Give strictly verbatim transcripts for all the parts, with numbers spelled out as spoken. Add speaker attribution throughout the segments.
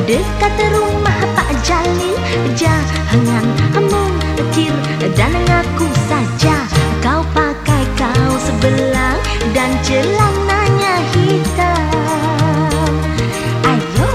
Speaker 1: dekat rumah Pak Jalil. Jangan mungkir dan ngaku saja kau pakai kaos belang dan celananya hitam. Ayo,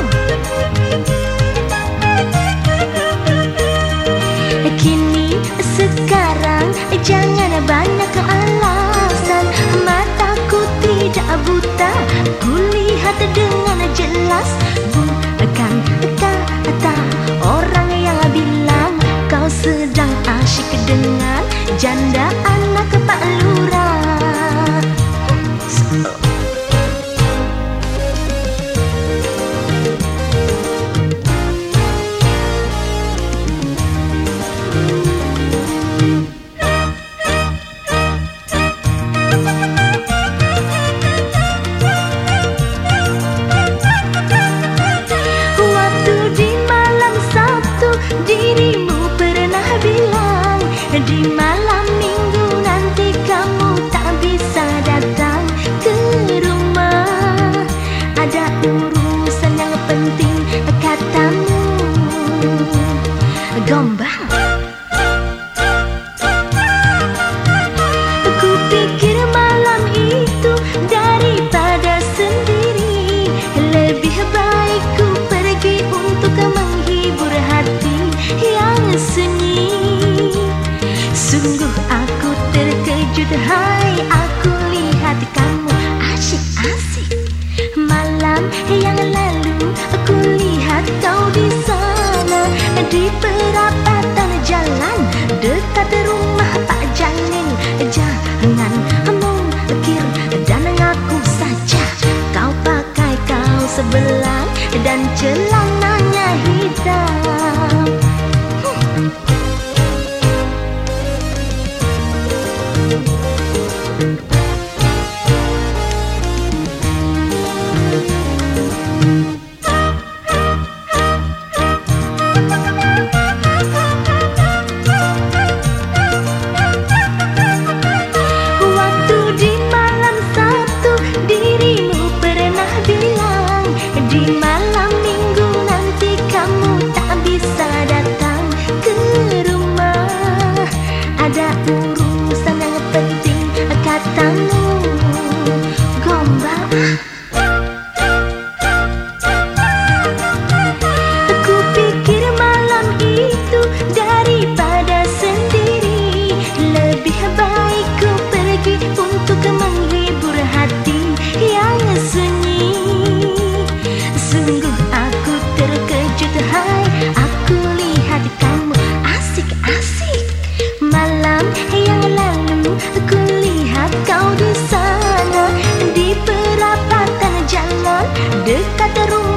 Speaker 1: kini sekarang jangan banyak alasan. Mataku tidak buta, kulihat dengan jelas. Bukan kata orang yang bilang kau sedang asyik dengan janda anak Pak Lurah. Dirimu pernah bilang di malam minggu nanti kamu tak bisa datang ke rumah. Ada urusan yang penting katamu, Gombang. Kupikir malam itu daripada sendiri, lebih baik ku pergi untuk menghibur hati yang sunyi. Sungguh aku terkejut, hai, aku lihat kamu asyik-asyik. Malam yang lalu aku lihat kau di sana, di perapatan jalan dekat rumah Pak Jalil. Jangan mungkir dan ngaku saja kau pakai kaos belang dan celananya hitam. Waktu di malam satu dirimu pernah bilang di malam minggu nanti kamu tak bisa datang ke rumah. Ada urusan yang penting katamu, Gombang. Kupikir malam itu daripada sendiri, lebih baik ku pergi untuk menghibur hati yang sunyi. Sungguh aku terkejut, hai, aku lihat kamu asik-asik. Malam yang lalu ku lihat kau di sana, di perapatan jalan dekat rumah